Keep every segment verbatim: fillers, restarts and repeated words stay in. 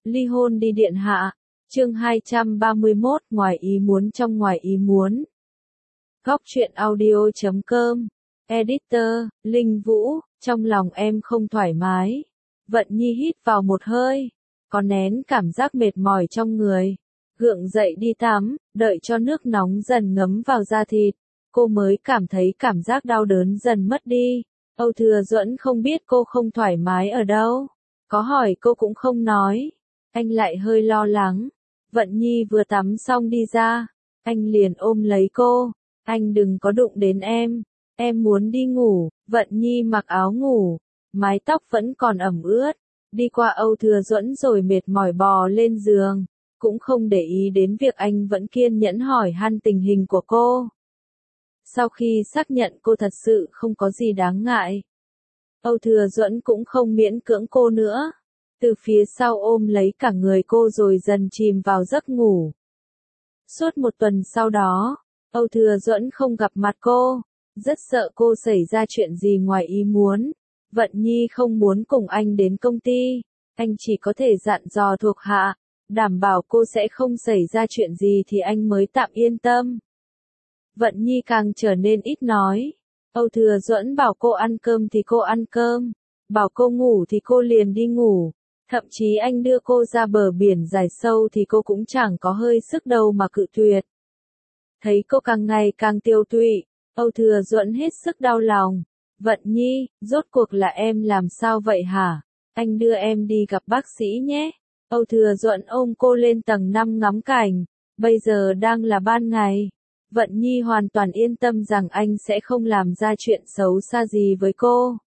Ly hôn đi điện hạ. Chương hai trăm ba mươi mốt, ngoài ý muốn trong ngoài ý muốn. Góc truyện audio chấm com. Editor, Linh Vũ, trong lòng em không thoải mái. Vận Nhi hít vào một hơi, có nén cảm giác mệt mỏi trong người. Gượng dậy đi tắm, đợi cho nước nóng dần ngấm vào da thịt, cô mới cảm thấy cảm giác đau đớn dần mất đi. Âu Thừa Duẫn không biết cô không thoải mái ở đâu, có hỏi cô cũng không nói. Anh lại hơi lo lắng. Vận Nhi vừa tắm xong đi ra, anh liền ôm lấy cô. Anh đừng có đụng đến em, em muốn đi ngủ. Vận Nhi mặc áo ngủ, mái tóc vẫn còn ẩm ướt, đi qua Âu Thừa Duẫn rồi mệt mỏi bò lên giường, cũng không để ý đến việc anh vẫn kiên nhẫn hỏi han tình hình của cô. Sau khi xác nhận cô thật sự không có gì đáng ngại, Âu Thừa Duẫn cũng không miễn cưỡng cô nữa. Từ phía sau ôm lấy cả người cô rồi dần chìm vào giấc ngủ. Suốt một tuần sau đó, Âu Thừa Duẫn không gặp mặt cô, rất sợ cô xảy ra chuyện gì ngoài ý muốn. Vận Nhi không muốn cùng anh đến công ty, anh chỉ có thể dặn dò thuộc hạ, đảm bảo cô sẽ không xảy ra chuyện gì thì anh mới tạm yên tâm. Vận Nhi càng trở nên ít nói. Âu Thừa Duẫn bảo cô ăn cơm thì cô ăn cơm, bảo cô ngủ thì cô liền đi ngủ. Thậm chí anh đưa cô ra bờ biển dài sâu thì cô cũng chẳng có hơi sức đâu mà cự tuyệt. Thấy cô càng ngày càng tiêu tụy, Âu Thừa Duẫn hết sức đau lòng. Vận Nhi, rốt cuộc là em làm sao vậy hả? Anh đưa em đi gặp bác sĩ nhé. Âu Thừa Duẫn ôm cô lên tầng năm ngắm cảnh. Bây giờ đang là ban ngày. Vận Nhi hoàn toàn yên tâm rằng anh sẽ không làm ra chuyện xấu xa gì với cô.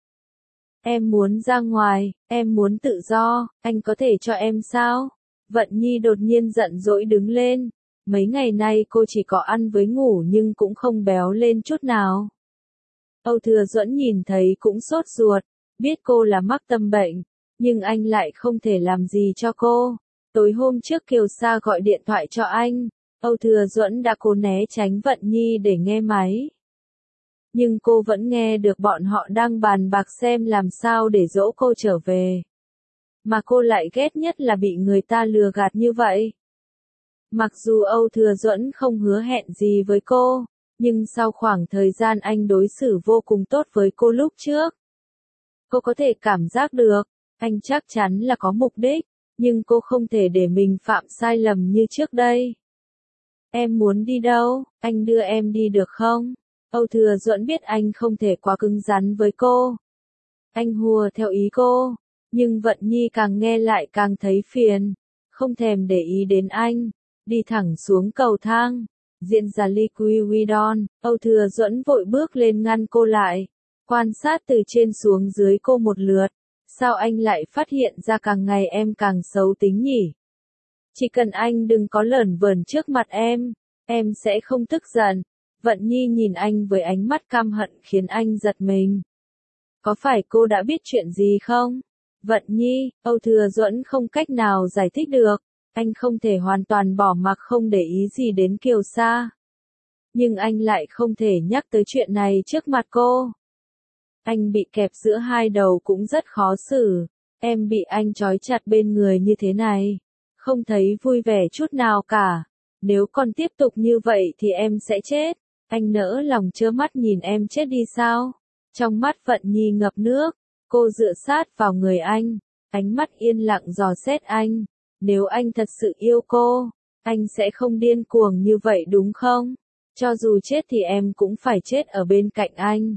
Em muốn ra ngoài, em muốn tự do, anh có thể cho em sao? Vận Nhi đột nhiên giận dỗi đứng lên. Mấy ngày nay cô chỉ có ăn với ngủ nhưng cũng không béo lên chút nào. Âu Thừa Duẫn nhìn thấy cũng sốt ruột, biết cô là mắc tâm bệnh, nhưng anh lại không thể làm gì cho cô. Tối hôm trước Kiều Sa gọi điện thoại cho anh, Âu Thừa Duẫn đã cố né tránh Vận Nhi để nghe máy. Nhưng cô vẫn nghe được bọn họ đang bàn bạc xem làm sao để dỗ cô trở về. Mà cô lại ghét nhất là bị người ta lừa gạt như vậy. Mặc dù Âu Thừa Duẫn không hứa hẹn gì với cô, nhưng sau khoảng thời gian anh đối xử vô cùng tốt với cô lúc trước, cô có thể cảm giác được, anh chắc chắn là có mục đích, nhưng cô không thể để mình phạm sai lầm như trước đây. Em muốn đi đâu, anh đưa em đi được không? Âu Thừa Duẫn biết anh không thể quá cứng rắn với cô. Anh hùa theo ý cô, nhưng Vận Nhi càng nghe lại càng thấy phiền, không thèm để ý đến anh, đi thẳng xuống cầu thang. Diễn ra Ly Quy Widon, Âu Thừa Duẫn vội bước lên ngăn cô lại, quan sát từ trên xuống dưới cô một lượt. Sao anh lại phát hiện ra càng ngày em càng xấu tính nhỉ? Chỉ cần anh đừng có lởn vởn trước mặt em, em sẽ không tức giận. Vận Nhi nhìn anh với ánh mắt căm hận khiến anh giật mình. Có phải cô đã biết chuyện gì không? Vận Nhi, Âu Thừa Duẫn không cách nào giải thích được. Anh không thể hoàn toàn bỏ mặc không để ý gì đến Kiều Sa. Nhưng anh lại không thể nhắc tới chuyện này trước mặt cô. Anh bị kẹp giữa hai đầu cũng rất khó xử. Em bị anh trói chặt bên người như thế này, không thấy vui vẻ chút nào cả. Nếu còn tiếp tục như vậy thì em sẽ chết. Anh nỡ lòng trơ mắt nhìn em chết đi sao? Trong mắt Vận Nhi ngập nước, cô dựa sát vào người anh, ánh mắt yên lặng dò xét anh. Nếu anh thật sự yêu cô, anh sẽ không điên cuồng như vậy đúng không? Cho dù chết thì em cũng phải chết ở bên cạnh anh.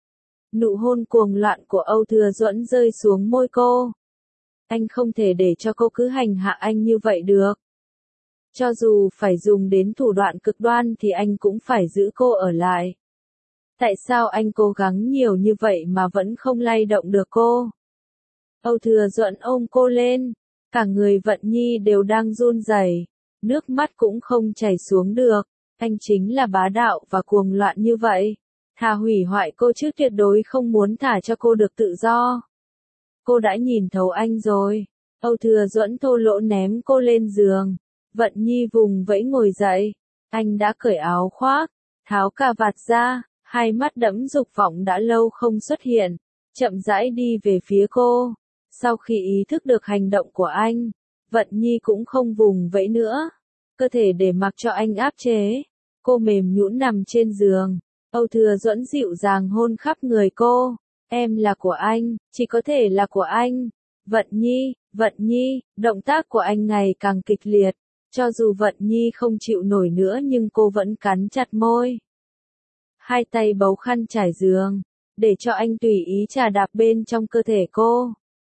Nụ hôn cuồng loạn của Âu Thừa Duẫn rơi xuống môi cô. Anh không thể để cho cô cứ hành hạ anh như vậy được. Cho dù phải dùng đến thủ đoạn cực đoan thì anh cũng phải giữ cô ở lại. Tại sao anh cố gắng nhiều như vậy mà vẫn không lay động được cô? Âu Thừa Duẫn ôm cô lên, cả người Vận Nhi đều đang run rẩy, nước mắt cũng không chảy xuống được. Anh chính là bá đạo và cuồng loạn như vậy, thà hủy hoại cô chứ tuyệt đối không muốn thả cho cô được tự do. Cô đã nhìn thấu anh rồi. Âu Thừa Duẫn thô lỗ ném cô lên giường. Vận Nhi vùng vẫy ngồi dậy. Anh đã cởi áo khoác, tháo cà vạt ra, hai mắt đẫm dục vọng đã lâu không xuất hiện, chậm rãi đi về phía cô. Sau khi ý thức được hành động của anh, Vận Nhi cũng không vùng vẫy nữa. Cơ thể để mặc cho anh áp chế. Cô mềm nhũn nằm trên giường. Âu Thừa Duẫn dịu dàng hôn khắp người cô. Em là của anh, chỉ có thể là của anh. Vận Nhi, Vận Nhi, động tác của anh ngày càng kịch liệt. Cho dù Vận Nhi không chịu nổi nữa nhưng cô vẫn cắn chặt môi. Hai tay bấu khăn trải giường, để cho anh tùy ý trà đạp bên trong cơ thể cô.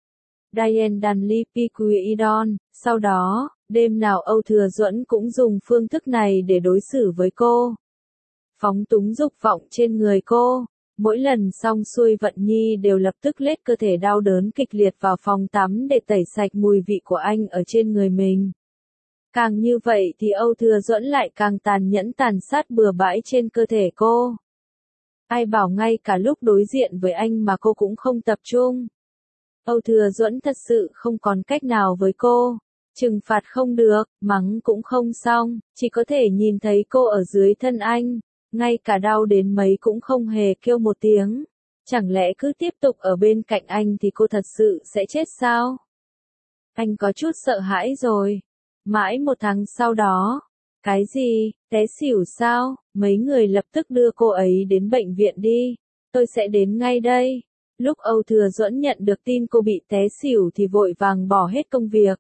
Diane Danlipiquidon, sau đó, đêm nào Âu Thừa Duẫn cũng dùng phương thức này để đối xử với cô. Phóng túng dục vọng trên người cô. Mỗi lần xong xuôi Vận Nhi đều lập tức lết cơ thể đau đớn kịch liệt vào phòng tắm để tẩy sạch mùi vị của anh ở trên người mình. Càng như vậy thì Âu Thừa Duẫn lại càng tàn nhẫn tàn sát bừa bãi trên cơ thể cô. Ai bảo ngay cả lúc đối diện với anh mà cô cũng không tập trung. Âu Thừa Duẫn thật sự không còn cách nào với cô. Trừng phạt không được, mắng cũng không xong, chỉ có thể nhìn thấy cô ở dưới thân anh. Ngay cả đau đến mấy cũng không hề kêu một tiếng. Chẳng lẽ cứ tiếp tục ở bên cạnh anh thì cô thật sự sẽ chết sao? Anh có chút sợ hãi rồi. Mãi một tháng sau đó. Cái gì, té xỉu sao? Mấy người lập tức đưa cô ấy đến bệnh viện đi. Tôi sẽ đến ngay đây. Lúc Âu Thừa Duẫn nhận được tin cô bị té xỉu thì vội vàng bỏ hết công việc.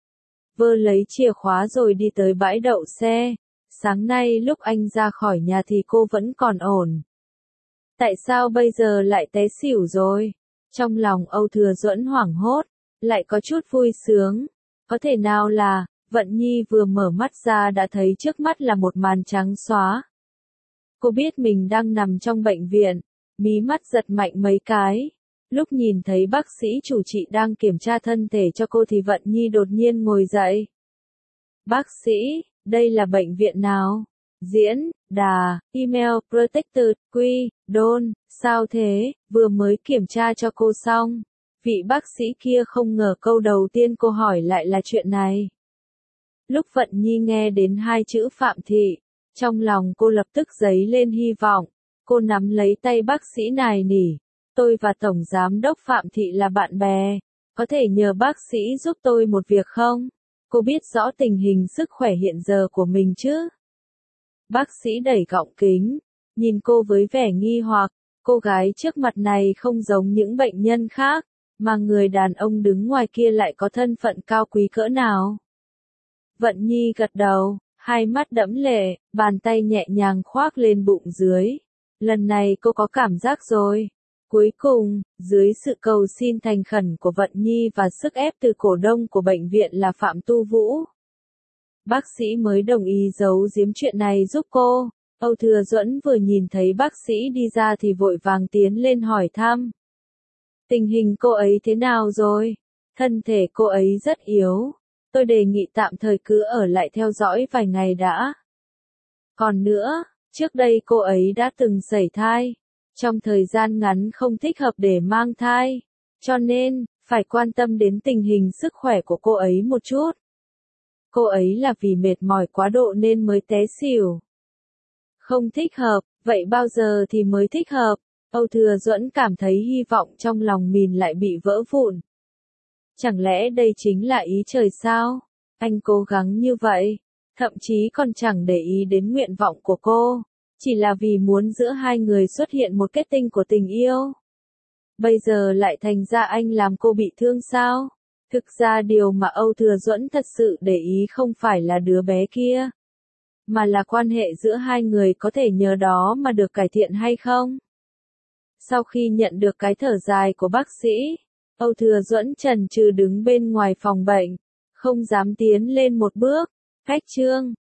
Vơ lấy chìa khóa rồi đi tới bãi đậu xe. Sáng nay lúc anh ra khỏi nhà thì cô vẫn còn ổn. Tại sao bây giờ lại té xỉu rồi? Trong lòng Âu Thừa Duẫn hoảng hốt, lại có chút vui sướng. Có thể nào là, Vận Nhi vừa mở mắt ra đã thấy trước mắt là một màn trắng xóa. Cô biết mình đang nằm trong bệnh viện, mí mắt giật mạnh mấy cái. Lúc nhìn thấy bác sĩ chủ trị đang kiểm tra thân thể cho cô thì Vận Nhi đột nhiên ngồi dậy. Bác sĩ, đây là bệnh viện nào? Diễn, Đà, email, Protected, Quy, Đôn, sao thế, vừa mới kiểm tra cho cô xong. Vị bác sĩ kia không ngờ câu đầu tiên cô hỏi lại là chuyện này. Lúc Vận Nhi nghe đến hai chữ Phạm Thị, trong lòng cô lập tức dấy lên hy vọng. Cô nắm lấy tay bác sĩ nài nỉ. Tôi và Tổng Giám đốc Phạm Thị là bạn bè. Có thể nhờ bác sĩ giúp tôi một việc không? Cô biết rõ tình hình sức khỏe hiện giờ của mình chứ? Bác sĩ đẩy gọng kính, nhìn cô với vẻ nghi hoặc. Cô gái trước mặt này không giống những bệnh nhân khác, mà người đàn ông đứng ngoài kia lại có thân phận cao quý cỡ nào. Vận Nhi gật đầu, hai mắt đẫm lệ, bàn tay nhẹ nhàng khoác lên bụng dưới. Lần này cô có cảm giác rồi. Cuối cùng, dưới sự cầu xin thành khẩn của Vận Nhi và sức ép từ cổ đông của bệnh viện là Phạm Tu Vũ, bác sĩ mới đồng ý giấu giếm chuyện này giúp cô. Âu Thừa Duẫn vừa nhìn thấy bác sĩ đi ra thì vội vàng tiến lên hỏi thăm. Tình hình cô ấy thế nào rồi? Thân thể cô ấy rất yếu. Tôi đề nghị tạm thời cứ ở lại theo dõi vài ngày đã. Còn nữa, trước đây cô ấy đã từng sẩy thai. Trong thời gian ngắn không thích hợp để mang thai. Cho nên, phải quan tâm đến tình hình sức khỏe của cô ấy một chút. Cô ấy là vì mệt mỏi quá độ nên mới té xỉu. Không thích hợp, vậy bao giờ thì mới thích hợp? Âu Thừa Duẫn cảm thấy hy vọng trong lòng mình lại bị vỡ vụn. Chẳng lẽ đây chính là ý trời sao? Anh cố gắng như vậy, thậm chí còn chẳng để ý đến nguyện vọng của cô, chỉ là vì muốn giữa hai người xuất hiện một kết tinh của tình yêu. Bây giờ lại thành ra anh làm cô bị thương sao? Thực ra điều mà Âu Thừa Duẫn thật sự để ý không phải là đứa bé kia, mà là quan hệ giữa hai người có thể nhờ đó mà được cải thiện hay không. Sau khi nhận được cái thở dài của bác sĩ, Âu Thừa Duẫn chần chừ đứng bên ngoài phòng bệnh, không dám tiến lên một bước. Cách chương